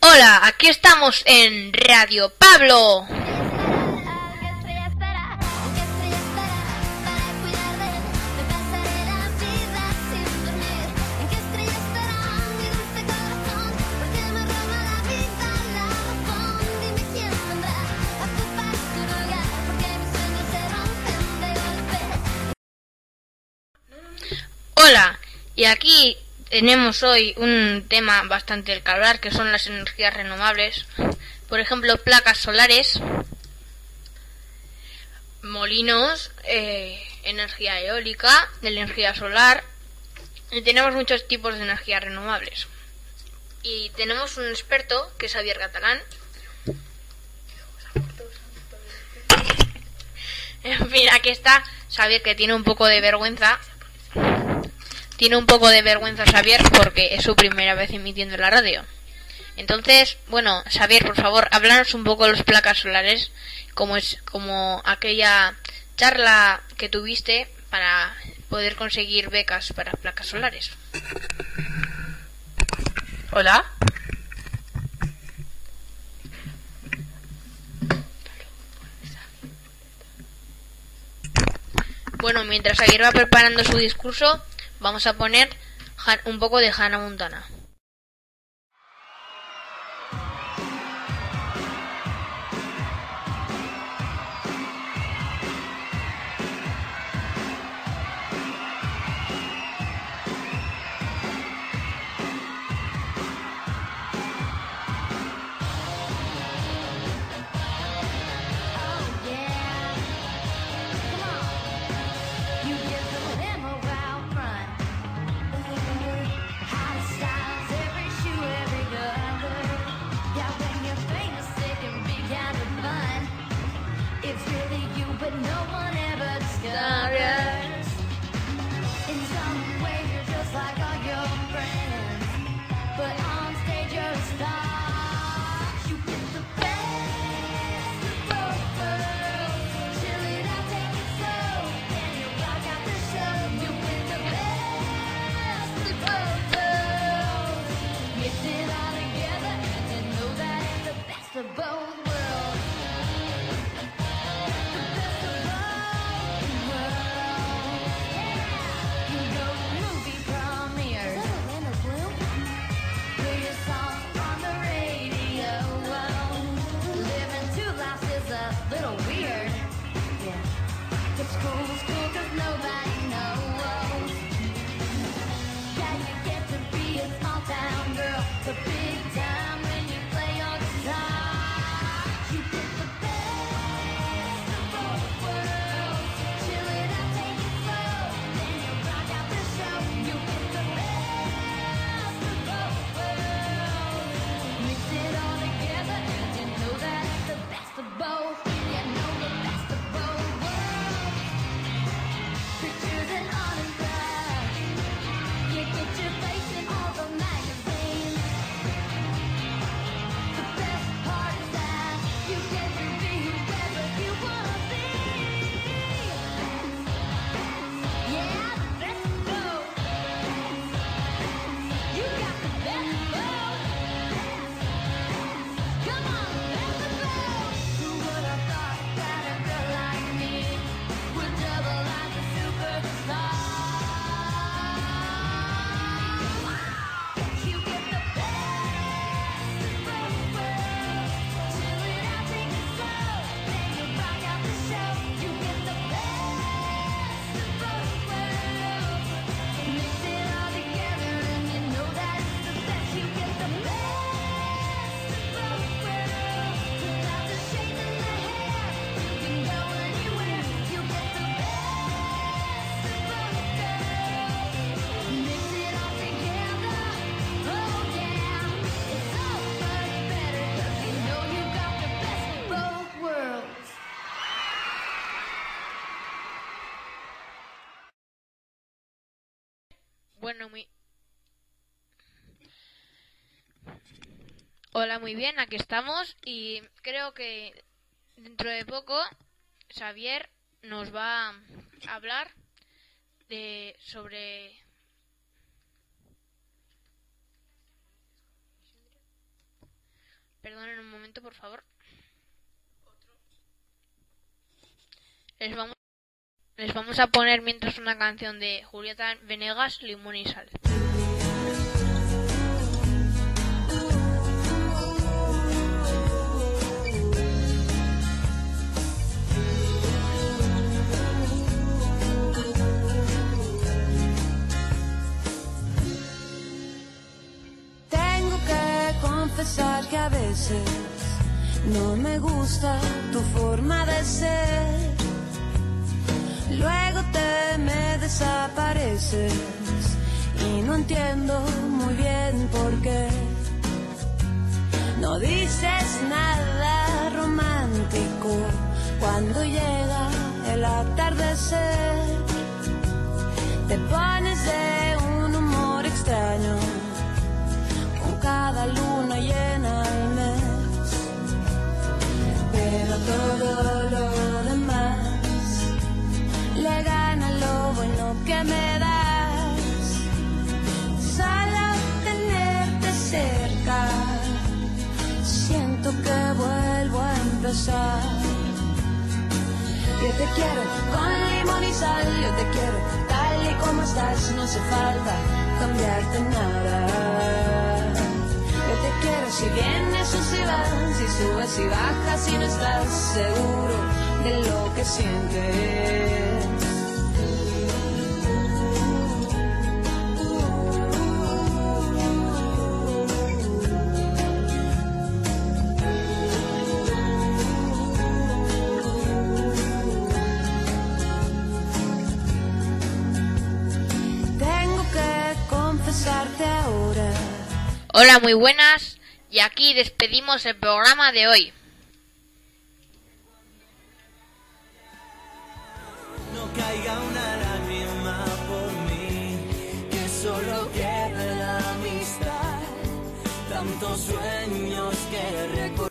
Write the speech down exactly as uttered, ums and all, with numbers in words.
Hola, aquí estamos en Radio Pablo. Hola, y aquí tenemos hoy un tema bastante al que hablar, que son las energías renovables. Por ejemplo, placas solares, molinos, eh, energía eólica, energía solar. Y tenemos muchos tipos de energías renovables. Y tenemos un experto, que es Xavier Catalán. En fin, aquí está Xavier, que tiene un poco de vergüenza. Tiene un poco de vergüenza Xavier porque es su primera vez emitiendo en la radio. Entonces, bueno, Xavier, por favor, háblanos un poco de las placas solares, como es como aquella charla que tuviste para poder conseguir becas para placas solares. Hola. Bueno, mientras Xavier va preparando su discurso, vamos a poner un poco de Hannah Montana. Bueno, muy... Hola, muy bien, aquí estamos y creo que dentro de poco Xavier nos va a hablar de sobre siguiente, por favor. Les vamos, les vamos a poner mientras una canción de Julieta Venegas, Limón y Sal. Tengo que confesar que a veces no me gusta tu forma de ser. Luego te me desapareces y no entiendo muy bien por qué. No dices nada romántico cuando llega el atardecer. Te pones de un humor extraño con cada luna llena al mes. Pero todo lo demás le gana lo bueno que me das. Solo tenerte cerca, siento que vuelvo a empezar. Yo te quiero con limón y sal, yo te quiero tal y como estás, no hace falta cambiarte nada. Yo te quiero si vienes o si vas, si subes y bajas, si no estás seguro de lo que sientes. Tengo que confesarte ahora. Hola, muy buenas. Y aquí despedimos el programa de hoy. No caiga una lágrima por mí, que solo quede la amistad, tantos sueños que recordar.